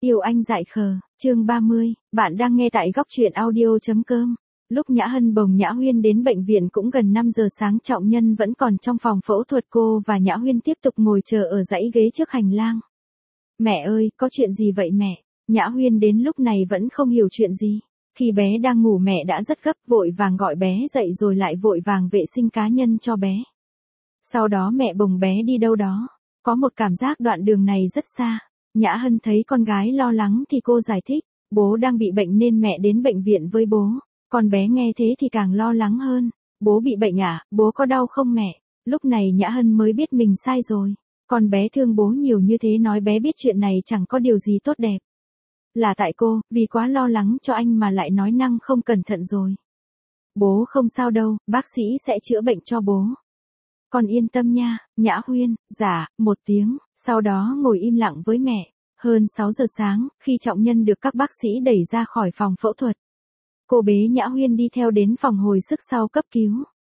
Yêu anh dại khờ, chương 30, bạn đang nghe tại góc truyện audio.com. Lúc Nhã Hân bồng Nhã Huyên đến bệnh viện cũng gần 5 giờ sáng, Trọng Nhân vẫn còn trong phòng phẫu thuật, cô và Nhã Huyên tiếp tục ngồi chờ ở dãy ghế trước hành lang. Mẹ ơi, có chuyện gì vậy mẹ? Nhã Huyên đến lúc này vẫn không hiểu chuyện gì. Khi bé đang ngủ mẹ đã rất gấp, vội vàng gọi bé dậy rồi lại vội vàng vệ sinh cá nhân cho bé. Sau đó mẹ bồng bé đi đâu đó. Có một cảm giác đoạn đường này rất xa. Nhã Hân thấy con gái lo lắng thì cô giải thích, bố đang bị bệnh nên mẹ đến bệnh viện với bố. Con bé nghe thế thì càng lo lắng hơn. Bố bị bệnh à, bố có đau không mẹ? Lúc này Nhã Hân mới biết mình sai rồi. Con bé thương bố nhiều như thế, nói bé biết chuyện này chẳng có điều gì tốt đẹp. Là tại cô, vì quá lo lắng cho anh mà lại nói năng không cẩn thận rồi. Bố không sao đâu, bác sĩ sẽ chữa bệnh cho bố. Con yên tâm nha. Nhã Huyên, dạ, một tiếng, sau đó ngồi im lặng với mẹ. Hơn 6 giờ sáng, khi Trọng Nhân được các bác sĩ đẩy ra khỏi phòng phẫu thuật, cô bế Nhã Huyên đi theo đến phòng hồi sức sau cấp cứu.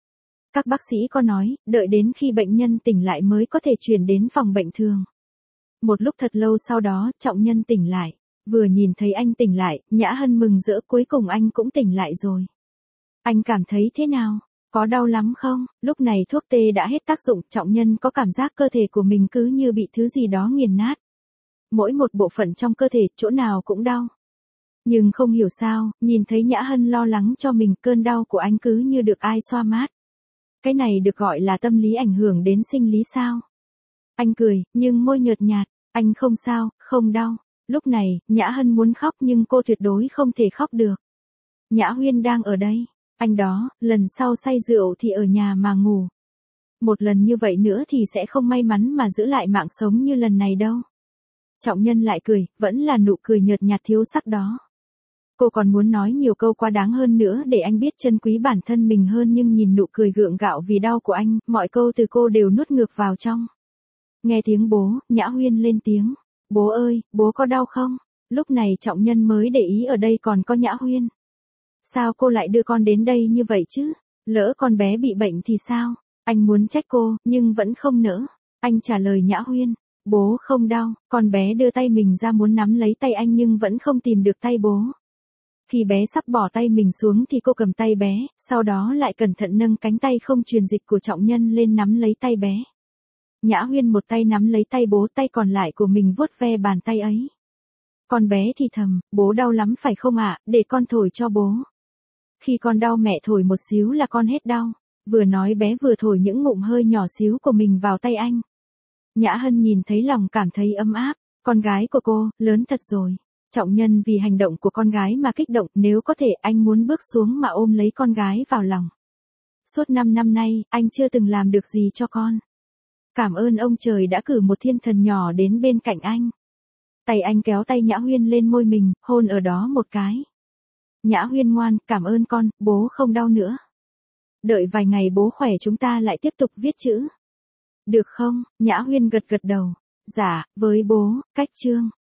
Các bác sĩ có nói, đợi đến khi bệnh nhân tỉnh lại mới có thể chuyển đến phòng bệnh thường. Một lúc thật lâu sau đó, Trọng Nhân tỉnh lại. Vừa nhìn thấy anh tỉnh lại, Nhã Hân mừng rỡ, cuối cùng anh cũng tỉnh lại rồi. Anh cảm thấy thế nào? Có đau lắm không? Lúc này thuốc tê đã hết tác dụng, Trọng Nhân có cảm giác cơ thể của mình cứ như bị thứ gì đó nghiền nát. Mỗi một bộ phận trong cơ thể, chỗ nào cũng đau. Nhưng không hiểu sao, nhìn thấy Nhã Hân lo lắng cho mình, cơn đau của anh cứ như được ai xoa mát. Cái này được gọi là tâm lý ảnh hưởng đến sinh lý sao? Anh cười, nhưng môi nhợt nhạt, anh không sao, không đau. Lúc này, Nhã Hân muốn khóc nhưng cô tuyệt đối không thể khóc được. Nhã Huyên đang ở đây. Anh đó, lần sau say rượu thì ở nhà mà ngủ. Một lần như vậy nữa thì sẽ không may mắn mà giữ lại mạng sống như lần này đâu. Trọng Nhân lại cười, vẫn là nụ cười nhợt nhạt thiếu sắc đó. Cô còn muốn nói nhiều câu quá đáng hơn nữa để anh biết trân quý bản thân mình hơn, nhưng nhìn nụ cười gượng gạo vì đau của anh, mọi câu từ cô đều nuốt ngược vào trong. Nghe tiếng bố, Nhã Huyên lên tiếng. Bố ơi, bố có đau không? Lúc này Trọng Nhân mới để ý ở đây còn có Nhã Huyên. Sao cô lại đưa con đến đây như vậy chứ? Lỡ con bé bị bệnh thì sao? Anh muốn trách cô, nhưng vẫn không nỡ. Anh trả lời Nhã Huyên. Bố không đau. Con bé đưa tay mình ra muốn nắm lấy tay anh nhưng vẫn không tìm được tay bố. Khi bé sắp bỏ tay mình xuống thì cô cầm tay bé, sau đó lại cẩn thận nâng cánh tay không truyền dịch của Trọng Nhân lên nắm lấy tay bé. Nhã Huyên một tay nắm lấy tay bố, tay còn lại của mình vuốt ve bàn tay ấy. Con bé thì thầm, bố đau lắm phải không ạ, để con thổi cho bố. Khi con đau mẹ thổi một xíu là con hết đau. Vừa nói bé vừa thổi những ngụm hơi nhỏ xíu của mình vào tay anh. Nhã Hân nhìn thấy lòng cảm thấy ấm áp. Con gái của cô, lớn thật rồi. Trọng Nhân vì hành động của con gái mà kích động, nếu có thể anh muốn bước xuống mà ôm lấy con gái vào lòng. Suốt 5 năm nay, anh chưa từng làm được gì cho con. Cảm ơn ông trời đã cử một thiên thần nhỏ đến bên cạnh anh. Tay anh kéo tay Nhã Huyên lên môi mình, hôn ở đó một cái. Nhã Huyên ngoan, cảm ơn con, bố không đau nữa. Đợi vài ngày bố khỏe chúng ta lại tiếp tục viết chữ. Được không? Nhã Huyên gật gật đầu. Dạ, với bố, cách chương.